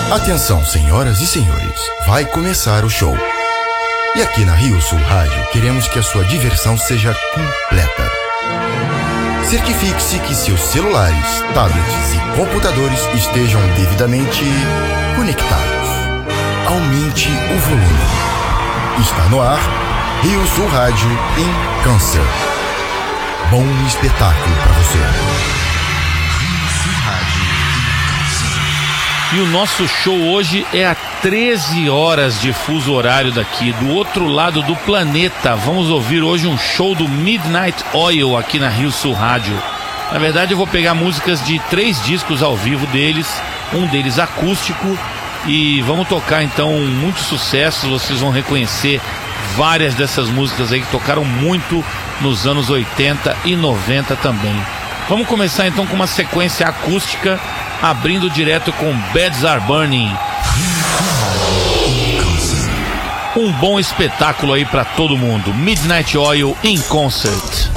Atenção, senhoras e senhores, vai começar o show. E aqui na Rio Sul Rádio queremos que a sua diversão seja completa. Certifique-se que seus celulares, tablets e computadores estejam devidamente conectados. Aumente o volume. Está no ar Rio Sul Rádio em Câncer. Bom espetáculo para você. E o nosso show hoje é a 13 horas de fuso horário daqui, do outro lado do planeta. Vamos ouvir hoje um show do Midnight Oil aqui na Rio Sul Rádio. Na verdade eu vou pegar músicas de 3 discos ao vivo deles, um deles acústico, e vamos tocar então muitos sucessos. Vocês vão reconhecer várias dessas músicas aí que tocaram muito nos anos 80 e 90 também. Vamos começar então com uma sequência acústica, abrindo direto com Beds Are Burning. Um bom espetáculo aí pra todo mundo. Midnight Oil in Concert.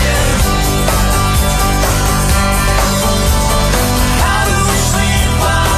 Wow.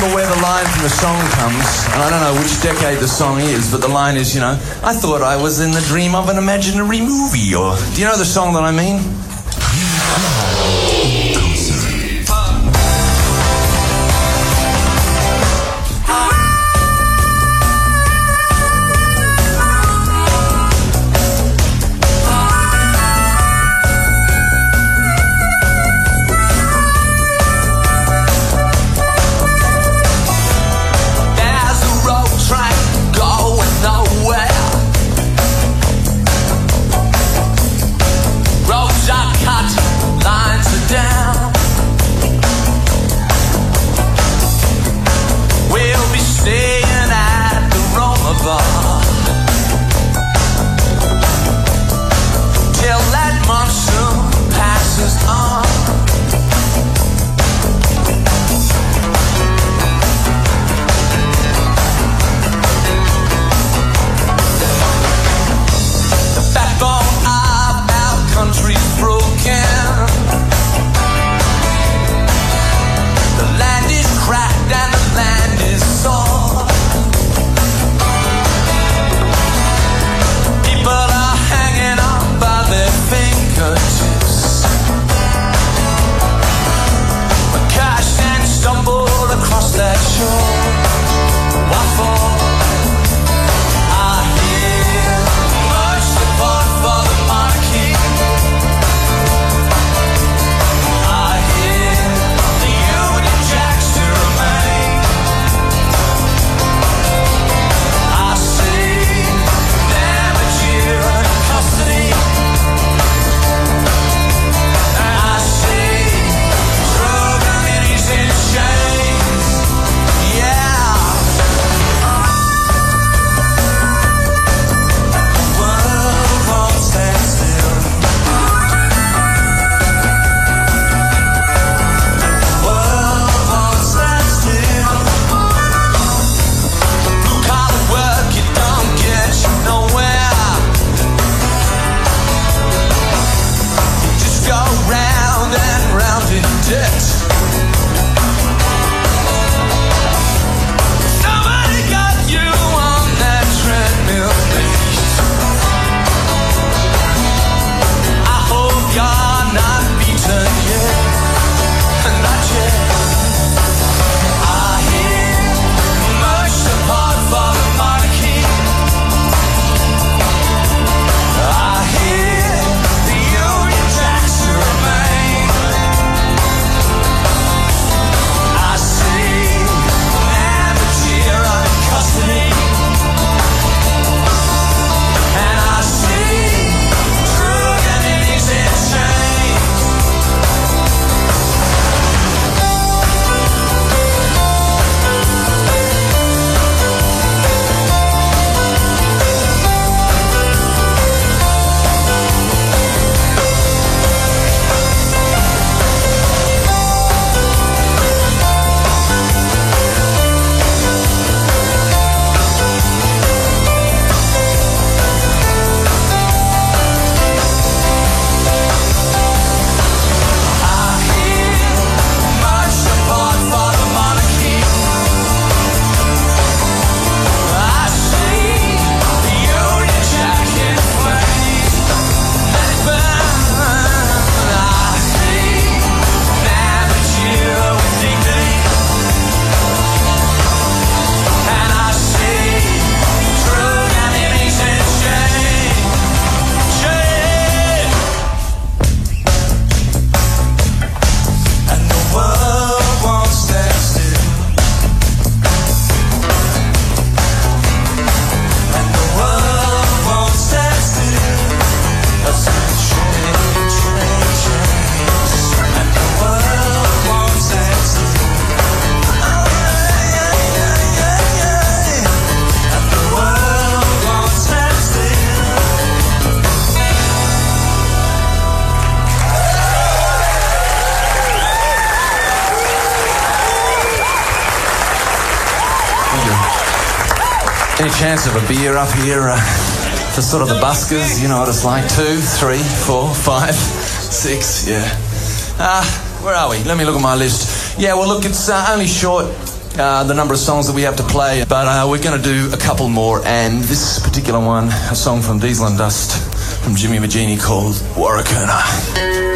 remember where the line from the song comes, and I don't know which decade the song is, but the line is, I thought I was in the dream of an imaginary movie, or... Do you know the song that I mean? Any chance of a beer up here for sort of the buskers? You know what it's like. 2, 3, 4, 5, 6, yeah. Where are we? Let me look at my list. Yeah, well, look, it's only short the number of songs that we have to play, but we're going to do a couple more, and this particular one, a song from Diesel and Dust from Jimmy Magini called Warracoona.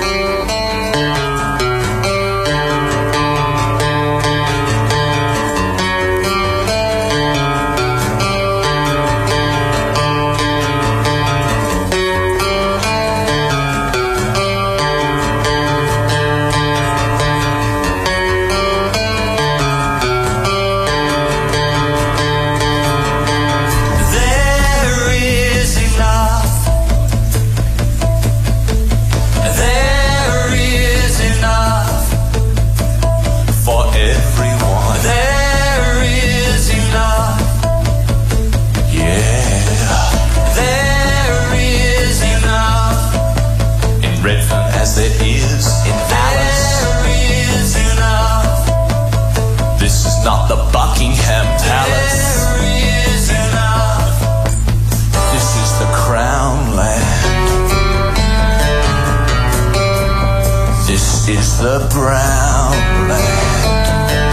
The brown land.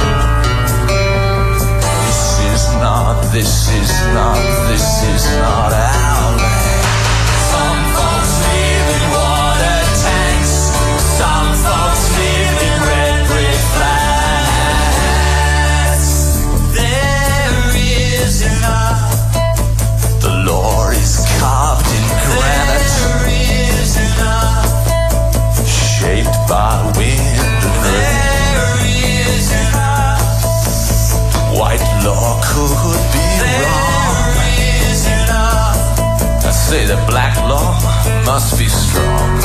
This is not our land. Some folks live in water tanks. Some folks live in red brick flats. There is enough. The law is carved in granite. There is enough. Shaped by wind. White law could be wrong. Is enough. I say that black law must be strong.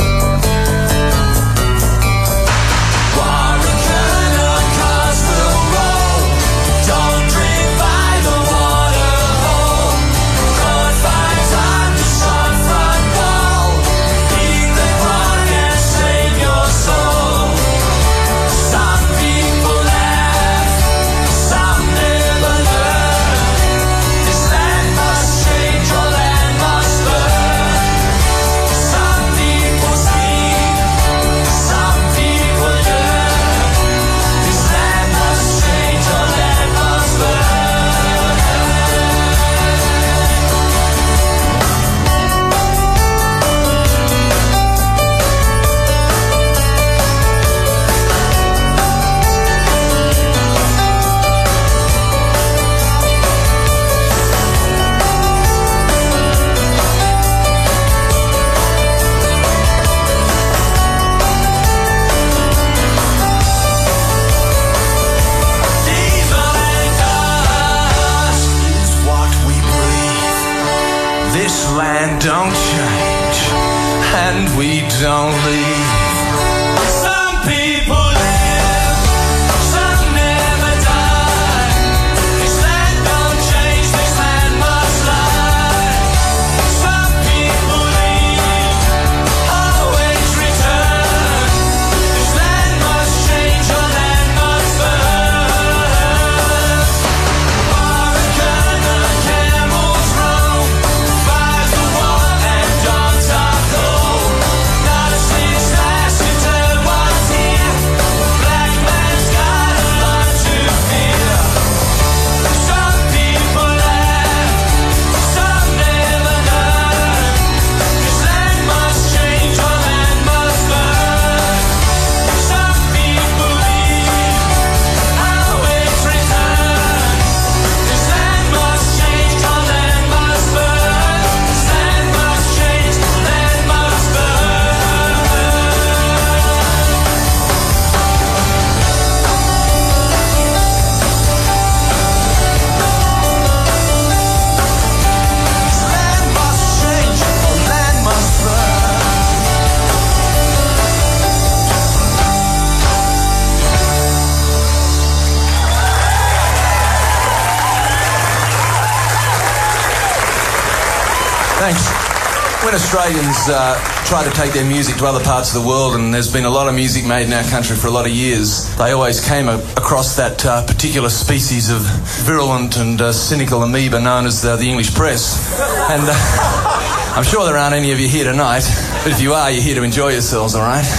Warracoona cars will roll. Don't drink by the water hole. Court finds on the sun front wall. Eat the clock and save your soul. Some people laugh. Some never learn. This land must change, your land must burn. Some people sleep, some people yearn. This land must change, your land must burn. Diesel and dust is what we breathe. This land don't change, and we don't leave. Some people live, some never die. This land don't change, this land must lie. Some people leave, always return. This land must change, your land must burn. Warracoona camels roam, 5 to 1 and dogs are cold. Not a six slash can tell what's here. Black man's got a lot to fear. Some people laugh, some never learn. This land must change, your land must burn. Some people leave, always return. This land must change, your land must burn. This land must change, land must Thanks. When Australians try to take their music to other parts of the world, and there's been a lot of music made in our country for a lot of years, they always came across that particular species of virulent and cynical amoeba known as the English press. And I'm sure there aren't any of you here tonight, but if you are, you're here to enjoy yourselves, all right?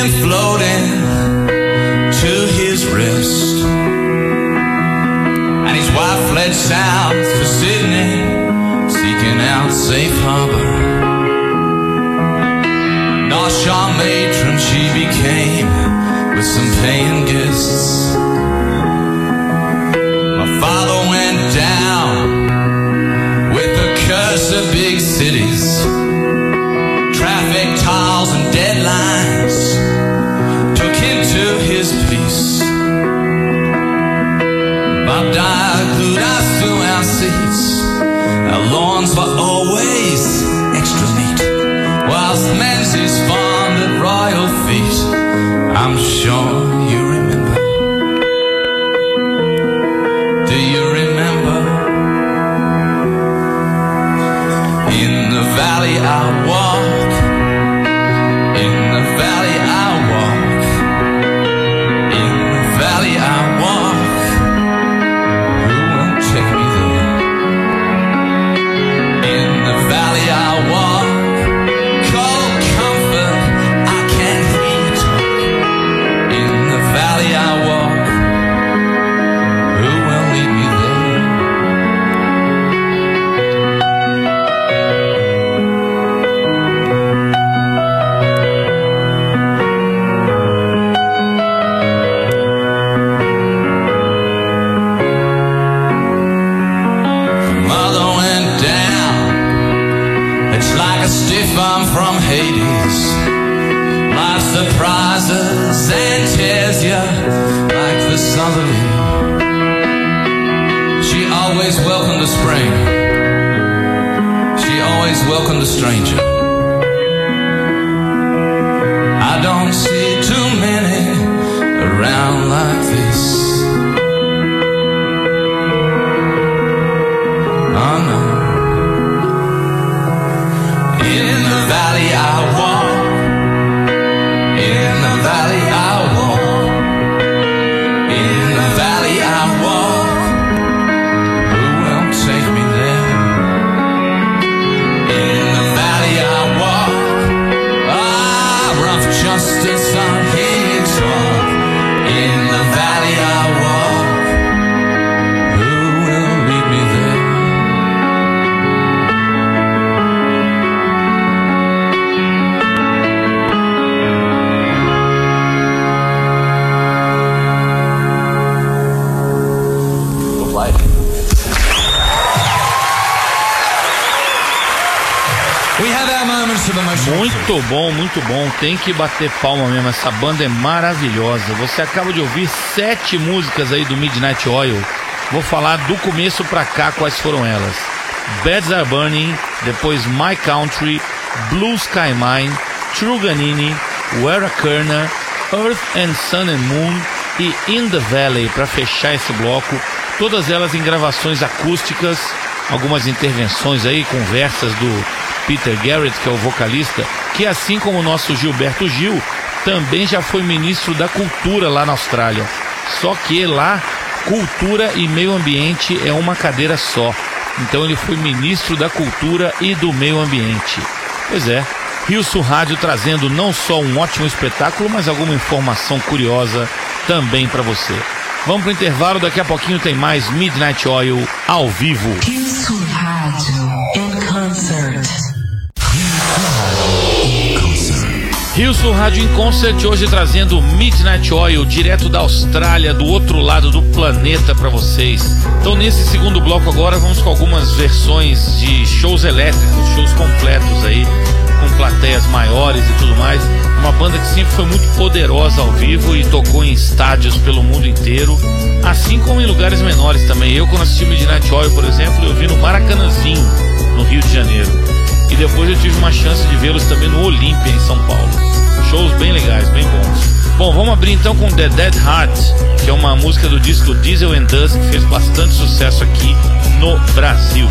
came floating to his wrist, and his wife fled south to Sydney, seeking out safe harbor. Narshaw matron she became, with some paying guests. My father went down with the curse of big cities, traffic tolls and deadlines took him to his peace. Bob Dyer glued us to our seats, our lawns were always extra neat, whilst Menzies fawned at royal feet. I'm sure you remember. Do you remember? In the valley I walk, in the valley I walk, in the valley I walk. Who won't take me there? In the valley I walk, cold comfort, I can't hear you talk. In the valley I walk, who will lead me there? Mother went down, it's like a stiff arm from Hades. Life surprises and tears you like the southerly. She always welcomed a spring, she always welcomed a stranger. I don't see too many around like this. Oh no. In the valley I walk, in the valley I walk, in the valley I walk. Who will take me there? In the valley I walk. Ah, rough justice, I hear you talk. In the valley I walk. Who will lead me there? We have our moments of emotion. Muito bom, muito bom. Tem que bater palma mesmo. Essa banda é maravilhosa. Você acaba de ouvir 7 músicas aí do Midnight Oil. Vou falar do começo pra cá quais foram elas. Beds Are Burning, depois My Country, Blue Sky Mine, Truganini, Where a Kerner, Earth and Sun and Moon e In the Valley, para fechar esse bloco. Todas elas em gravações acústicas, algumas intervenções aí, conversas do Peter Garrett, que é o vocalista, que assim como o nosso Gilberto Gil, também já foi ministro da Cultura lá na Austrália. Só que lá, cultura e meio ambiente é uma cadeira só. Então ele foi ministro da Cultura e do Meio Ambiente. Pois é, Rio Sul Rádio trazendo não só um ótimo espetáculo, mas alguma informação curiosa também para você. Vamos pro intervalo, daqui a pouquinho tem mais Midnight Oil ao vivo. Rio Sul Rádio in concert. Rio Sul Rádio em Concert, hoje trazendo Midnight Oil direto da Austrália, do outro lado do planeta para vocês. Então nesse segundo bloco agora vamos com algumas versões de shows elétricos, shows completos aí, com plateias maiores e tudo mais. Uma banda que sempre foi muito poderosa ao vivo e tocou em estádios pelo mundo inteiro, assim como em lugares menores também. Eu, quando assisti Midnight Oil, por exemplo, eu vi no Maracanãzinho, no Rio de Janeiro. E depois eu tive uma chance de vê-los também no Olímpia, em São Paulo. Shows bem legais, bem bons. Bom, vamos abrir então com The Dead Heart, que é uma música do disco Diesel and Dust, que fez bastante sucesso aqui no Brasil.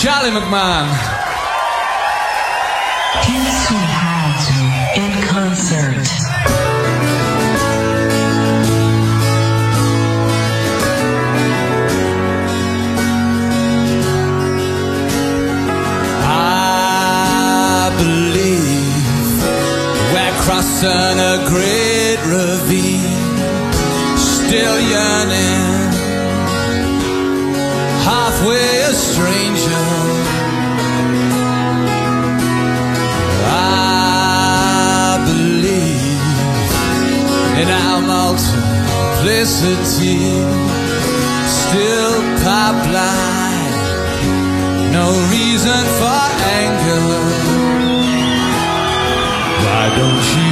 Charlie McMahon. Isso Rádio in concert. I believe we're crossing a great ravine, still yearning, halfway a stranger. I believe in our multiplicity, still pipeline, no reason for anger. Why don't you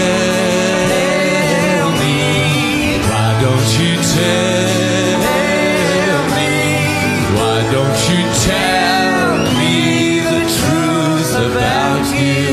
tell me? Why don't you tell me? Why don't you tell me the truth about you?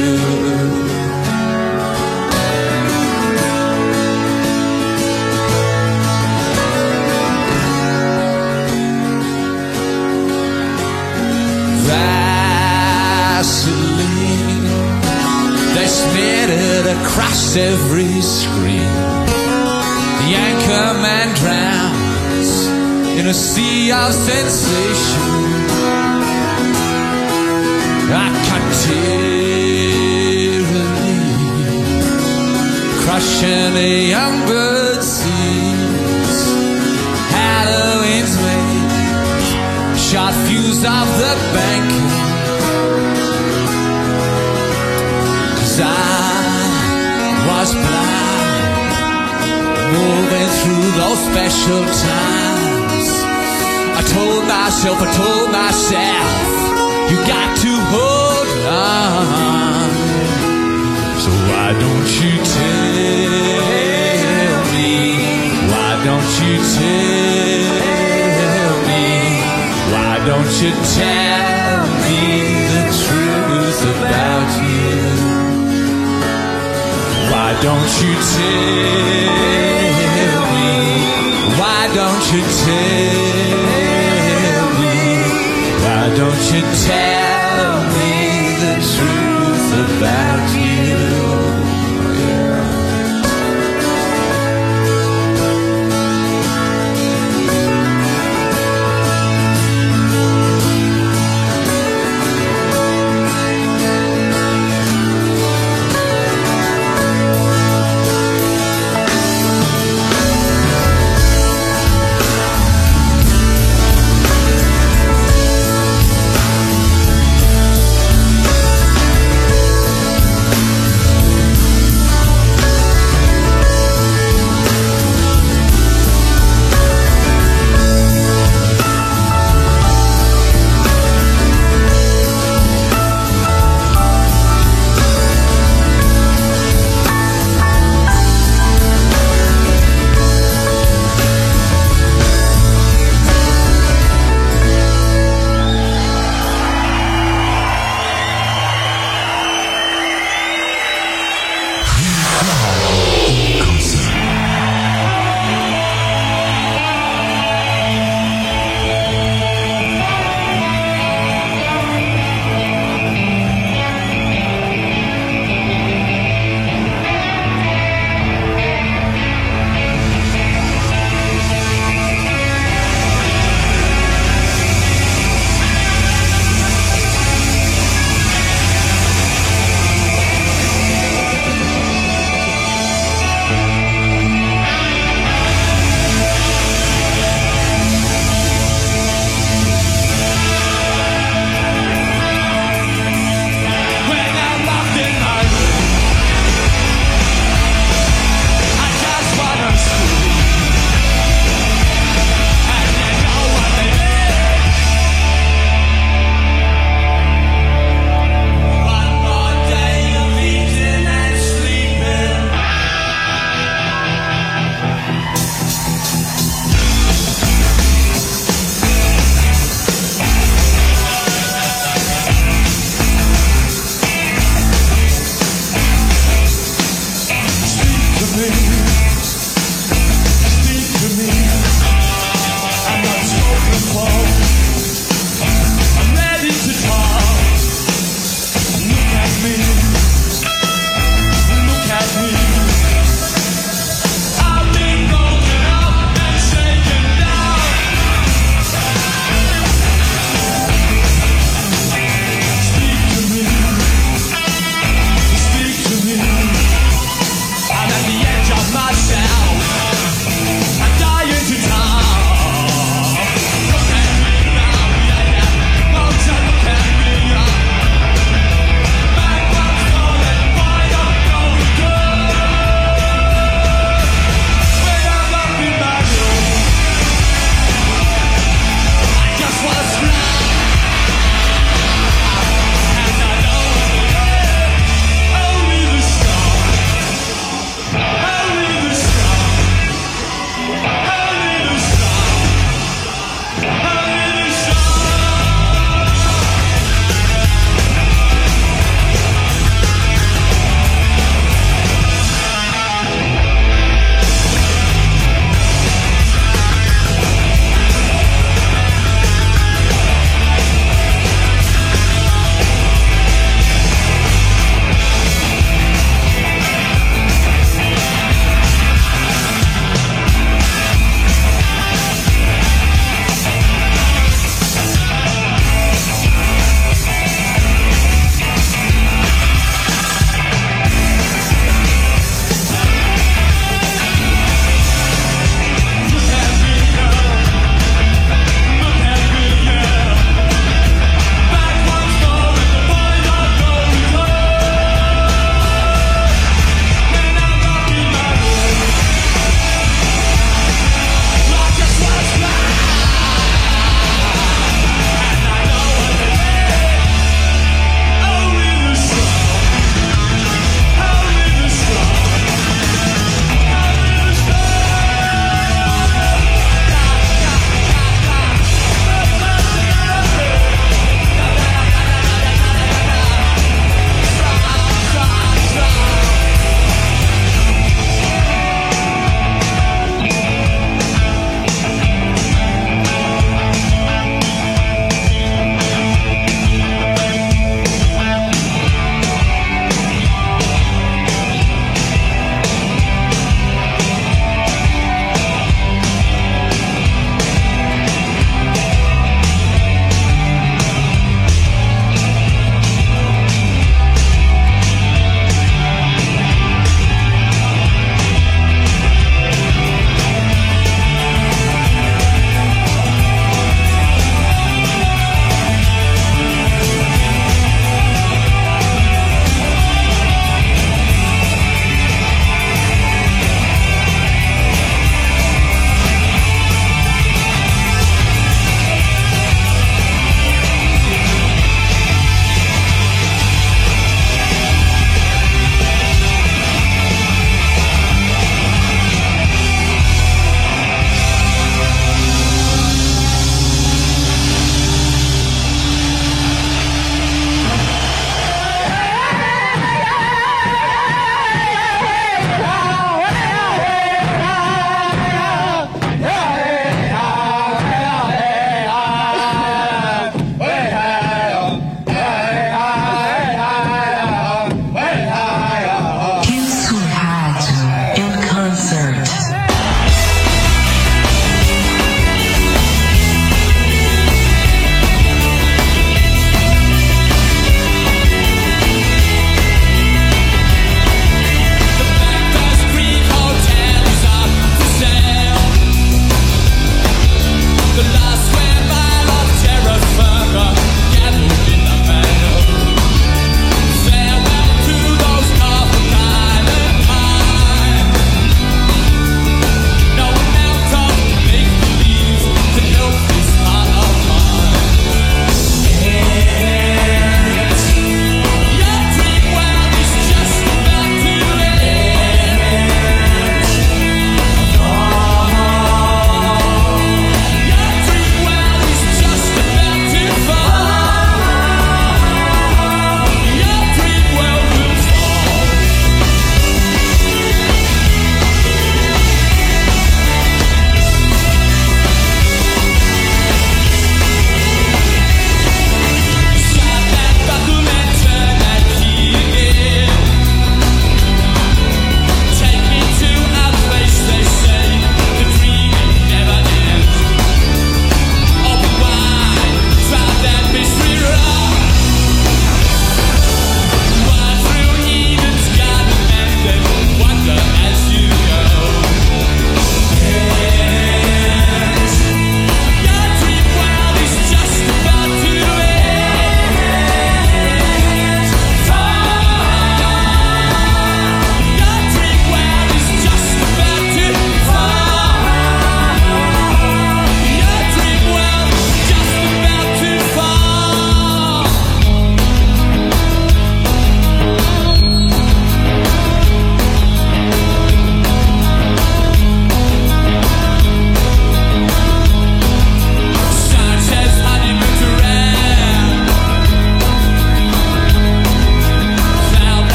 Vaseline, they smeared it across every screen. The anchorman drowns in a sea of sensation. I can't crushing a young bird's seeds. Halloween's wave, shot fuse off the bank. 'Cause I was blind, moving through those special times. I told myself, you got to hold on. So why don't you tell me? Why don't you tell me? Why don't you tell me the truth about you? Why don't you tell me? Why don't you tell me? Why don't you tell me the truth about you? Yeah.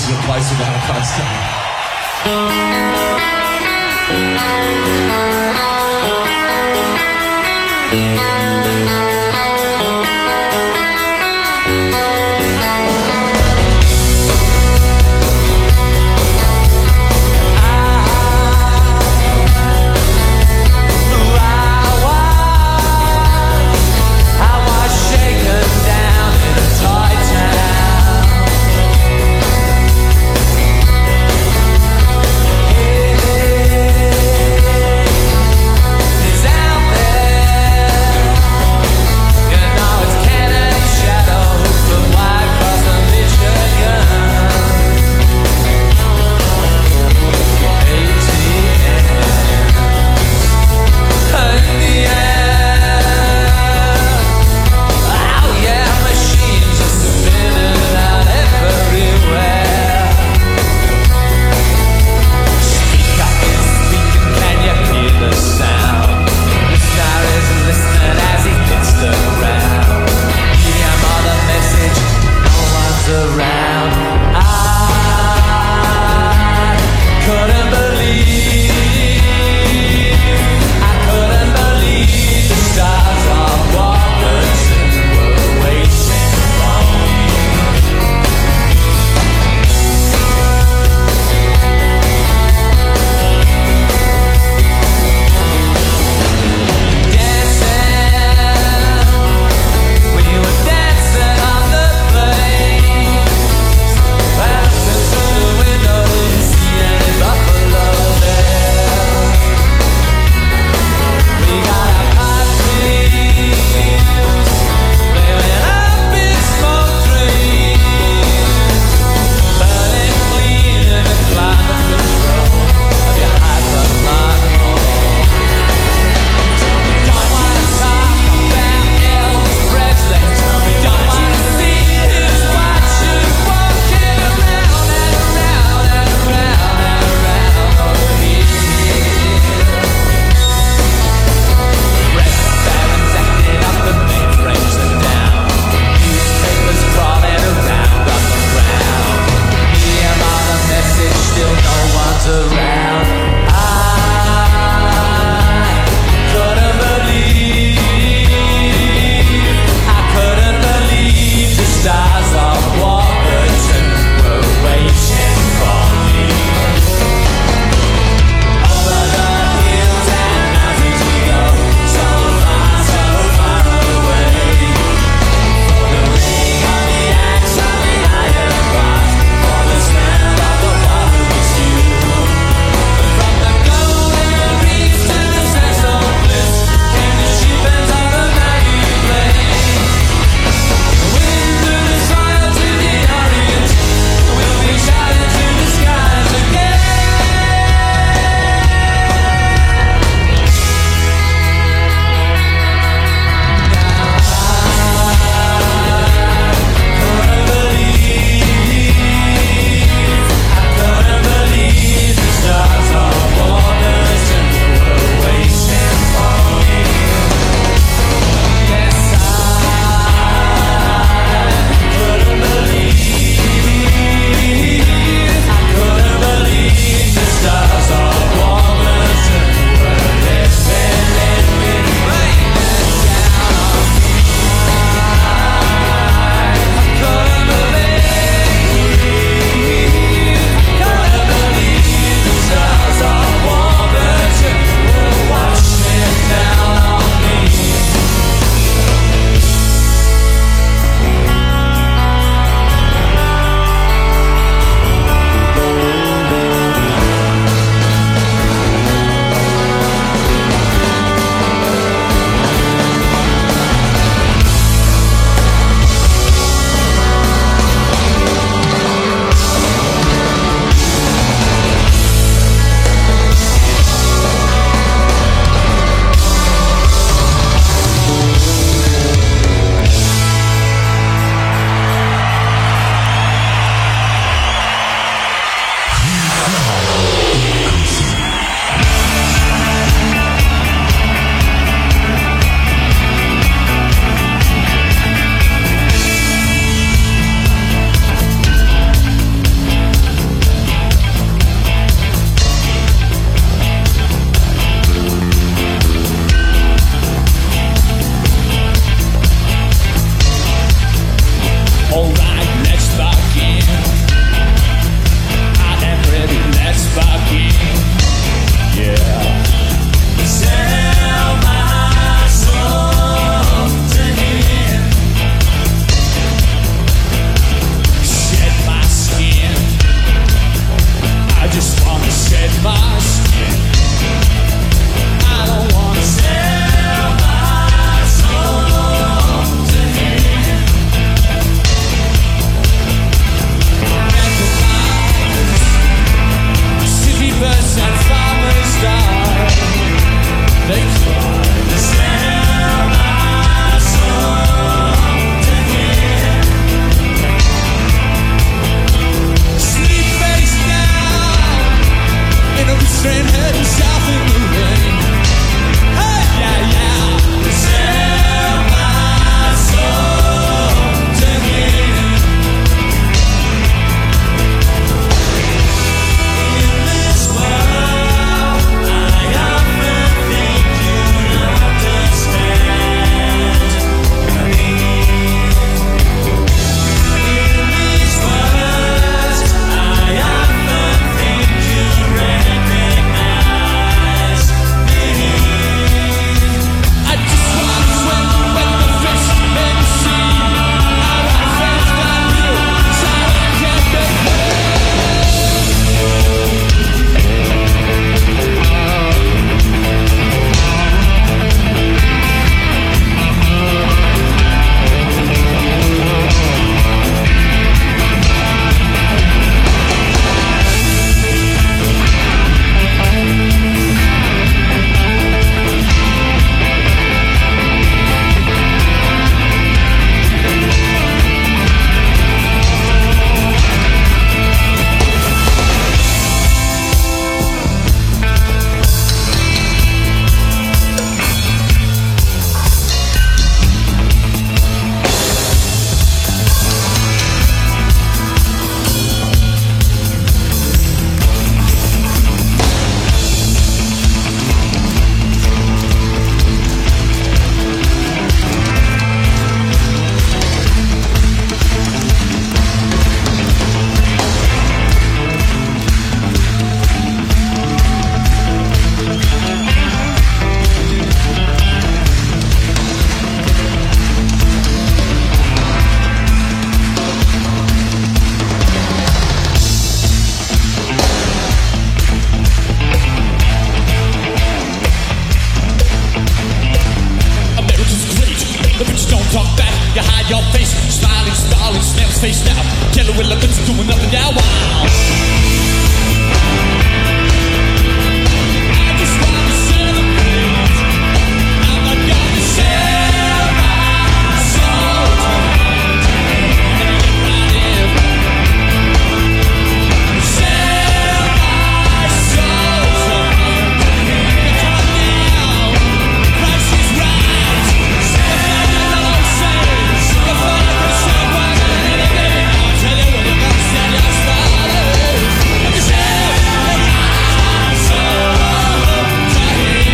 is a place without a coaster. It's out there. face now. Killer elephants are doing nothing now. Wow. I just wanna celebrate. I'm not gonna sell my soul tonight. Sell my soul tonight. Come now, price is right. Sell my soul, sell my soul. I'll tell you what you're gonna sell your soul. Sell my soul tonight.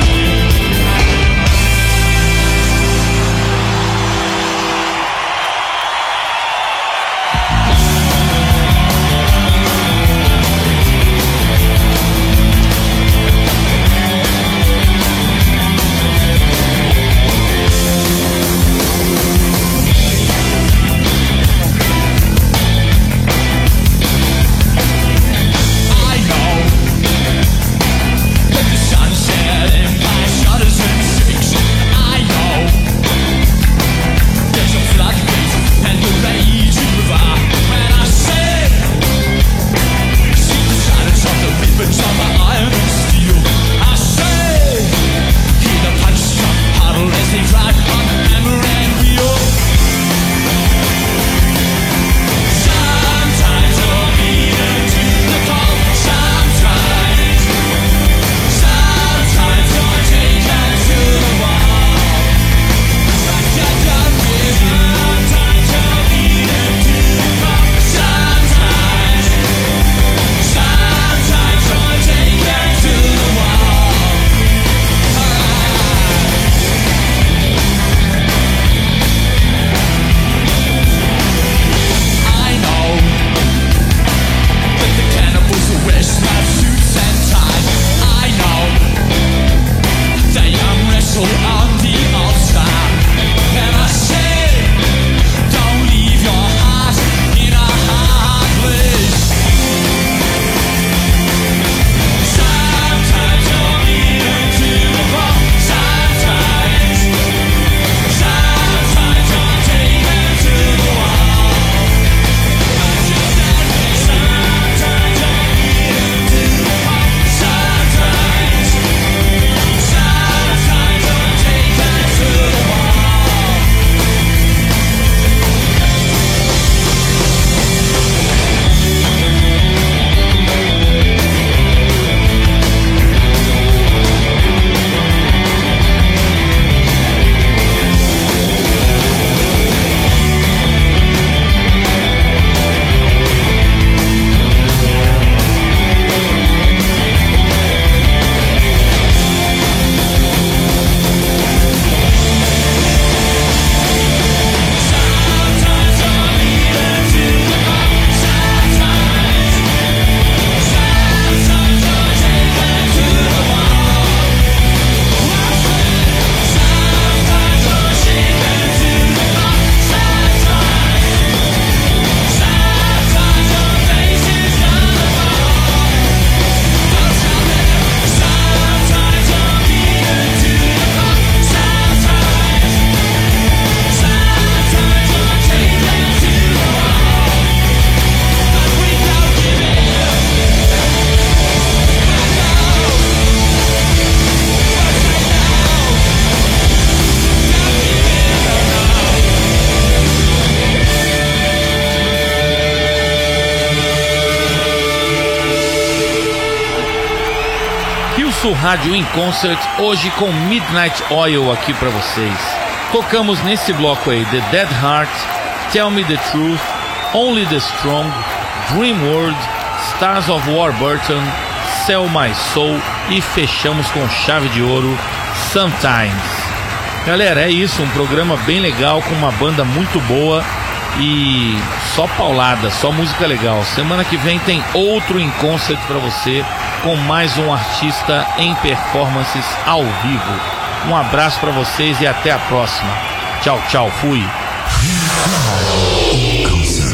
I know when the sun's setting, my shudders and shakes. I know there's a floodgate and a raging river. When I say, see the silence of the weapons of the iron and steel. I say, hear the punch drop puddle as they drive on the hammer and wheel. Sometimes you're beaten to the call. Sometimes you're taken to the wall. Sometimes you're beaten to the call. Sometimes you're taken to the wall. I know that the cannibals will wear smart suits and ties. I know they wrestle on the altar. And I say, don't leave your heart in a hard place. Sometimes you're beaten to the bone. Sometimes you're taken to the wall. Rio Rádio in Concert, hoje com Midnight Oil aqui pra vocês. Tocamos nesse bloco aí The Dead Heart, Tell Me the Truth, Only the Strong, Dream World, Stars of Warburton, Sell My Soul e fechamos com chave de ouro Sometimes. Galera, é isso, um programa bem legal com uma banda muito boa e só paulada, só música legal. Semana que vem tem outro in concert pra você com mais um artista em performances ao vivo. Um abraço pra vocês e até a próxima. Tchau, tchau, fui. In Concert.